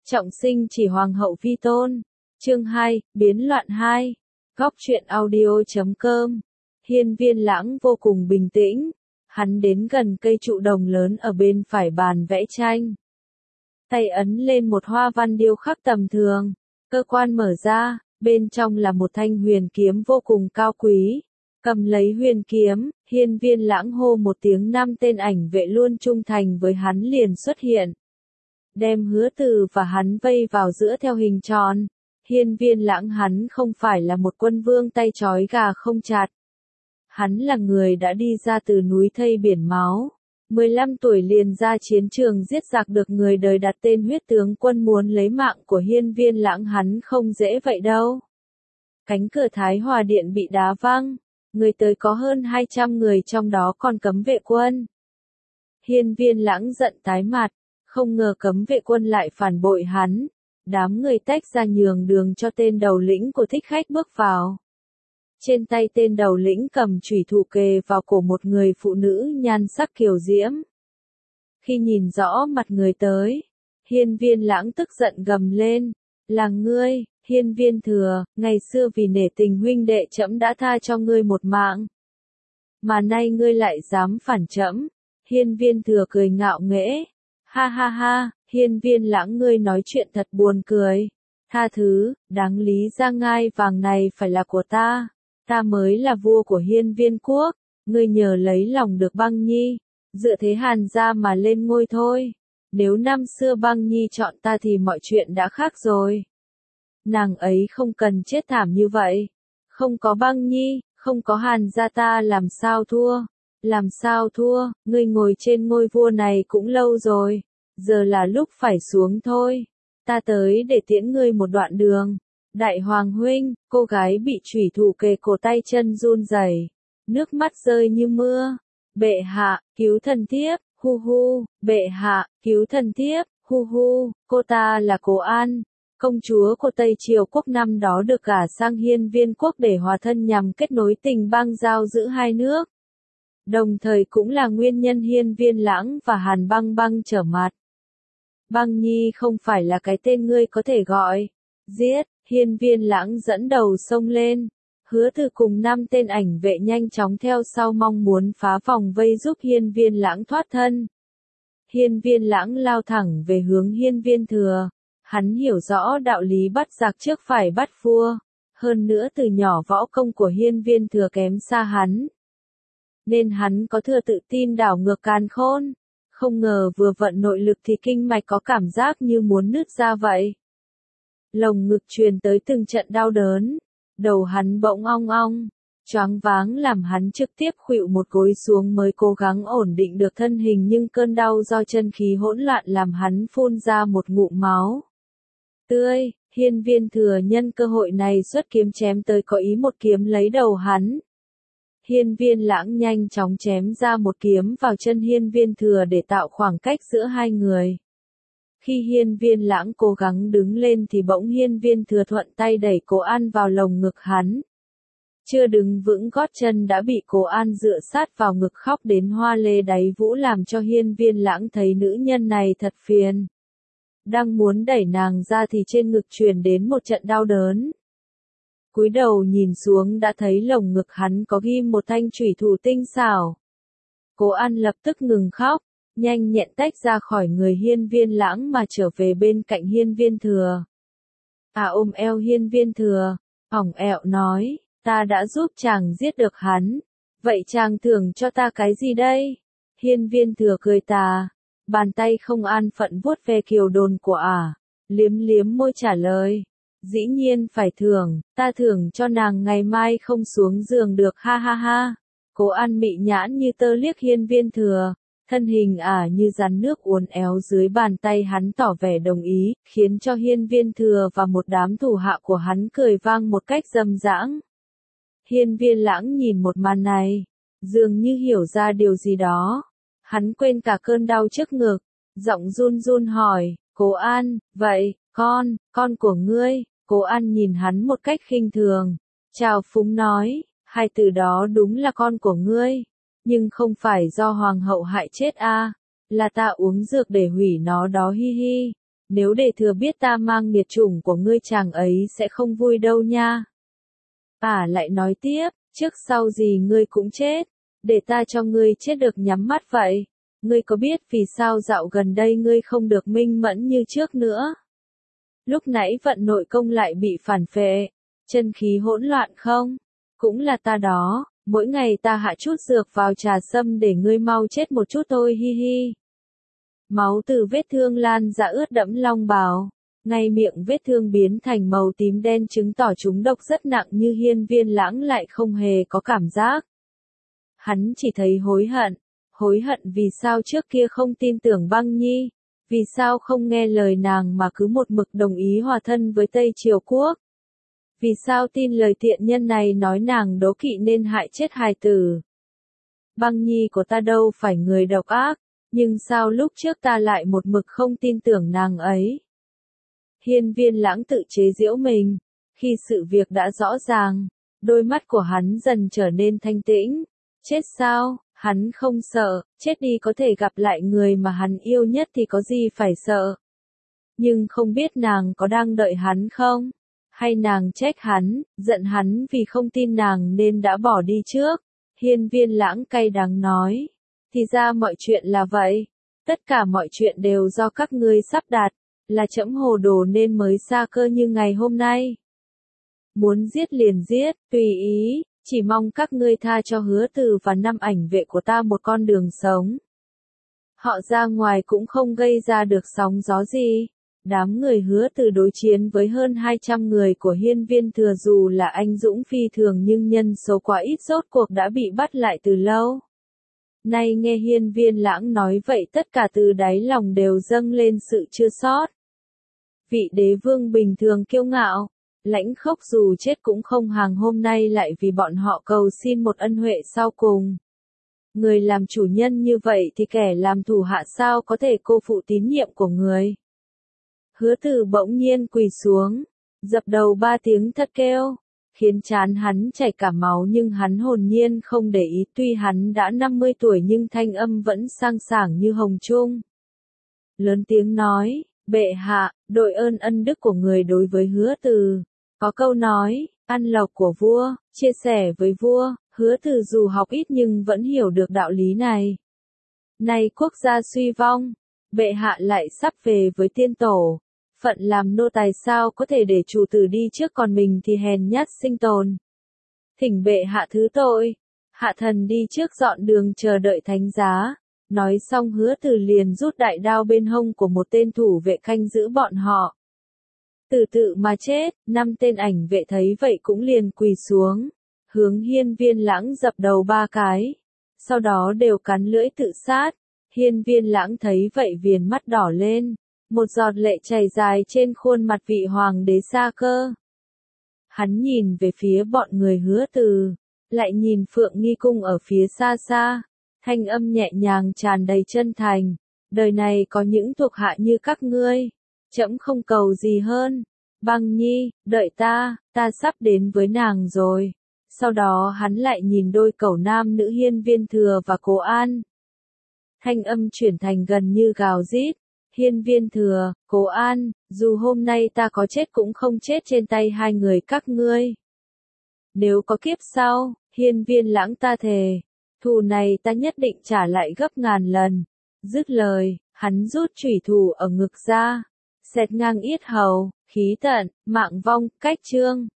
Trọng sinh chỉ hoàng hậu vi tôn. Chương 2, biến loạn 2. Góc truyện audio.com. Hiên Viên Lãng vô cùng bình tĩnh. Hắn đến gần cây trụ đồng lớn ở bên phải bàn vẽ tranh. Tay ấn lên một hoa văn điêu khắc tầm thường. Cơ quan mở ra, bên trong là một thanh huyền kiếm vô cùng cao quý. Cầm lấy huyền kiếm, Hiên Viên Lãng hô một tiếng, 5 tên ảnh vệ luôn trung thành với hắn liền xuất hiện. Đem Hứa Từ và hắn vây vào giữa theo hình tròn. Hiên Viên Lãng hắn không phải là một quân vương tay trói gà không chặt. Hắn là người đã đi ra từ núi thây biển máu. 15 tuổi liền ra chiến trường giết giặc, được người đời đặt tên huyết tướng quân. Muốn lấy mạng của Hiên Viên Lãng hắn không dễ vậy đâu. Cánh cửa Thái Hòa Điện bị đá văng. Người tới có hơn 200 người, trong đó còn cấm vệ quân. Hiên Viên Lãng giận tái mặt. Không ngờ cấm vệ quân lại phản bội hắn. Đám người tách ra nhường đường cho tên đầu lĩnh của thích khách bước vào. Trên tay tên đầu lĩnh cầm chủy thủ kề vào cổ một người phụ nữ nhan sắc kiều diễm. Khi nhìn rõ mặt người tới, Hiên Viên Lãng tức giận gầm lên. Là ngươi, Hiên Viên Thừa, ngày xưa vì nể tình huynh đệ trẫm đã tha cho ngươi một mạng. Mà nay ngươi lại dám phản trẫm. Hiên Viên Thừa cười ngạo nghễ. Ha ha ha, Hiên Viên Lãng ngươi nói chuyện thật buồn cười. Tha thứ, đáng lý ra ngai vàng này phải là của ta. Ta mới là vua của Hiên Viên quốc. Ngươi nhờ lấy lòng được Băng Nhi. Dựa thế Hàn gia mà lên ngôi thôi. Nếu năm xưa Băng Nhi chọn ta thì mọi chuyện đã khác rồi. Nàng ấy không cần chết thảm như vậy. Không có Băng Nhi, không có Hàn gia ta làm sao thua. Làm sao thua, ngươi ngồi trên ngôi vua này cũng lâu rồi. Giờ là lúc phải xuống thôi. Ta tới để tiễn ngươi một đoạn đường. Đại hoàng huynh, cô gái bị chủy thủ kề cổ tay chân run rẩy, nước mắt rơi như mưa. Bệ hạ, cứu thần thiếp, hu hu, bệ hạ, cứu thần thiếp, hu hu, cô ta là Cố An. Công chúa của Tây Triều quốc năm đó được gả sang Hiên Viên quốc để hòa thân nhằm kết nối tình bang giao giữa hai nước. Đồng thời cũng là nguyên nhân Hiên Viên Lãng và Hàn Băng Băng trở mặt. Băng Nhi không phải là cái tên ngươi có thể gọi. Giết, Hiên Viên Lãng dẫn đầu xông lên. Hứa Từ cùng 5 tên ảnh vệ nhanh chóng theo sau, mong muốn phá vòng vây giúp Hiên Viên Lãng thoát thân. Hiên Viên Lãng lao thẳng về hướng Hiên Viên Thừa. Hắn hiểu rõ đạo lý bắt giặc trước phải bắt vua. Hơn nữa từ nhỏ võ công của Hiên Viên Thừa kém xa hắn. Nên hắn có thừa tự tin đảo ngược càn khôn. Không ngờ vừa vận nội lực thì kinh mạch có cảm giác như muốn nứt ra vậy. Lồng ngực truyền tới từng trận đau đớn. Đầu hắn bỗng ong ong. Choáng váng làm hắn trực tiếp khuỵu một gối xuống mới cố gắng ổn định được thân hình, nhưng cơn đau do chân khí hỗn loạn làm hắn phun ra một ngụm máu tươi. Hiên Viên Thừa nhân cơ hội này xuất kiếm chém tới, có ý một kiếm lấy đầu hắn. Hiên Viên Lãng nhanh chóng chém ra một kiếm vào chân Hiên Viên Thừa để tạo khoảng cách giữa hai người. Khi Hiên Viên Lãng cố gắng đứng lên thì bỗng Hiên Viên Thừa thuận tay đẩy Cố An vào lồng ngực hắn. Chưa đứng vững gót chân đã bị Cố An dựa sát vào ngực khóc đến hoa lê đáy vũ, làm cho Hiên Viên Lãng thấy nữ nhân này thật phiền. Đang muốn đẩy nàng ra thì trên ngực truyền đến một trận đau đớn. Cúi đầu nhìn xuống đã thấy lồng ngực hắn có ghim một thanh chủy thủ tinh xảo. Cố An lập tức ngừng khóc, nhanh nhẹn tách ra khỏi người Hiên Viên Lãng mà trở về bên cạnh Hiên Viên Thừa. Ôm eo Hiên Viên Thừa, ỏng ẹo nói, ta đã giúp chàng giết được hắn. Vậy chàng thưởng cho ta cái gì đây? Hiên Viên Thừa cười tà, bàn tay không an phận vuốt ve kiều đồn của liếm liếm môi trả lời. Dĩ nhiên phải thưởng, ta thưởng cho nàng ngày mai không xuống giường được, ha ha ha. Cố An mị nhãn như tơ liếc Hiên Viên Thừa, thân hình như rắn nước uốn éo dưới bàn tay hắn tỏ vẻ đồng ý, khiến cho Hiên Viên Thừa và một đám thủ hạ của hắn cười vang một cách râm rãng. Hiên Viên Lãng nhìn một màn này, dường như hiểu ra điều gì đó. Hắn quên cả cơn đau trước ngực, giọng run run hỏi, Cố An, vậy, con của ngươi? Cố An nhìn hắn một cách khinh thường, trào phúng nói, hai từ đó đúng là con của ngươi, nhưng không phải do hoàng hậu hại chết là ta uống dược để hủy nó đó, hi hi. Nếu để thừa biết ta mang nghiệt chủng của ngươi chàng ấy sẽ không vui đâu nha. Lại nói tiếp, trước sau gì ngươi cũng chết, để ta cho ngươi chết được nhắm mắt vậy. Ngươi có biết vì sao dạo gần đây ngươi không được minh mẫn như trước nữa? Lúc nãy vận nội công lại bị phản phệ, chân khí hỗn loạn không? Cũng là ta đó, mỗi ngày ta hạ chút dược vào trà sâm để ngươi mau chết một chút thôi hi hi. Máu từ vết thương lan ra ướt đẫm long bào, ngay miệng vết thương biến thành màu tím đen chứng tỏ chúng độc rất nặng như Hiên Viên Lãng lại không hề có cảm giác. Hắn chỉ thấy hối hận vì sao trước kia không tin tưởng Băng Nhi, vì sao không nghe lời nàng mà cứ một mực đồng ý hòa thân với Tây Triều Quốc. Vì sao tin lời tiện nhân này nói nàng đố kỵ nên hại chết hài tử. Băng Nhi của ta đâu phải người độc ác, nhưng sao lúc trước ta lại một mực không tin tưởng nàng ấy. Hiên Viên Lãng tự chế giễu mình, khi sự việc đã rõ ràng, đôi mắt của hắn dần trở nên thanh tĩnh. Chết sao, hắn không sợ, chết đi có thể gặp lại người mà hắn yêu nhất thì có gì phải sợ. Nhưng không biết nàng có đang đợi hắn không? Hay nàng trách hắn, giận hắn vì không tin nàng nên đã bỏ đi trước? Hiên Viên Lãng cay đắng nói. Thì ra mọi chuyện là vậy. Tất cả mọi chuyện đều do các ngươi sắp đặt, là trẫm hồ đồ nên mới sa cơ như ngày hôm nay. Muốn giết liền giết, tùy ý, chỉ mong các ngươi tha cho Hứa Từ và 5 ảnh vệ của ta một con đường sống. Họ ra ngoài cũng không gây ra được sóng gió gì. Đám người Hứa Từ đối chiến với hơn 200 người của Hiên Viên Thừa dù là anh dũng phi thường nhưng nhân số quá ít rốt cuộc đã bị bắt lại từ lâu. Nay nghe Hiên Viên Lãng nói vậy tất cả từ đáy lòng đều dâng lên sự chua xót. Vị đế vương bình thường kiêu ngạo, lãnh khốc dù chết cũng không hàng hôm nay lại vì bọn họ cầu xin một ân huệ sau cùng. Người làm chủ nhân như vậy thì kẻ làm thủ hạ sao có thể cô phụ tín nhiệm của người. Hứa Từ bỗng nhiên quỳ xuống, dập đầu 3 tiếng thật kêu, khiến trán hắn chảy cả máu nhưng hắn hồn nhiên không để ý tuy hắn đã 50 tuổi nhưng thanh âm vẫn sang sảng như hồng trung. Lớn tiếng nói, bệ hạ, đội ân đức của người đối với Hứa Từ. Có câu nói, ăn lộc của vua, chia sẻ với vua, Hứa Từ dù học ít nhưng vẫn hiểu được đạo lý này. Nay quốc gia suy vong, bệ hạ lại sắp về với tiên tổ. Phận làm nô tài sao có thể để chủ tử đi trước còn mình thì hèn nhát sinh tồn. Thỉnh bệ hạ thứ tội, hạ thần đi trước dọn đường chờ đợi thánh giá. Nói xong Hứa Từ liền rút đại đao bên hông của một tên thủ vệ canh giữ bọn họ. Từ tự mà chết, 5 tên ảnh vệ thấy vậy cũng liền quỳ xuống, hướng Hiên Viên Lãng dập đầu 3 cái. Sau đó đều cắn lưỡi tự sát. Hiên Viên Lãng thấy vậy viền mắt đỏ lên. Một giọt lệ chảy dài trên khuôn mặt vị hoàng đế Sa Cơ. Hắn nhìn về phía bọn người Hứa Từ, lại nhìn Phượng Nghi Cung ở phía xa xa, thanh âm nhẹ nhàng tràn đầy chân thành. Đời này có những thuộc hạ như các ngươi, trẫm không cầu gì hơn. Băng Nhi, đợi ta sắp đến với nàng rồi. Sau đó hắn lại nhìn đôi cẩu nam nữ Hiên Viên Thừa và Cố An. Thanh âm chuyển thành gần như gào rít. Hiên Viên Thừa, Cố An, dù hôm nay ta có chết cũng không chết trên tay hai người các ngươi. Nếu có kiếp sau, Hiên Viên Lãng ta thề, thù này ta nhất định trả lại gấp ngàn lần. Dứt lời, hắn rút chủy thủ ở ngực ra, xẹt ngang yết hầu, khí tận, mạng vong, cách chương.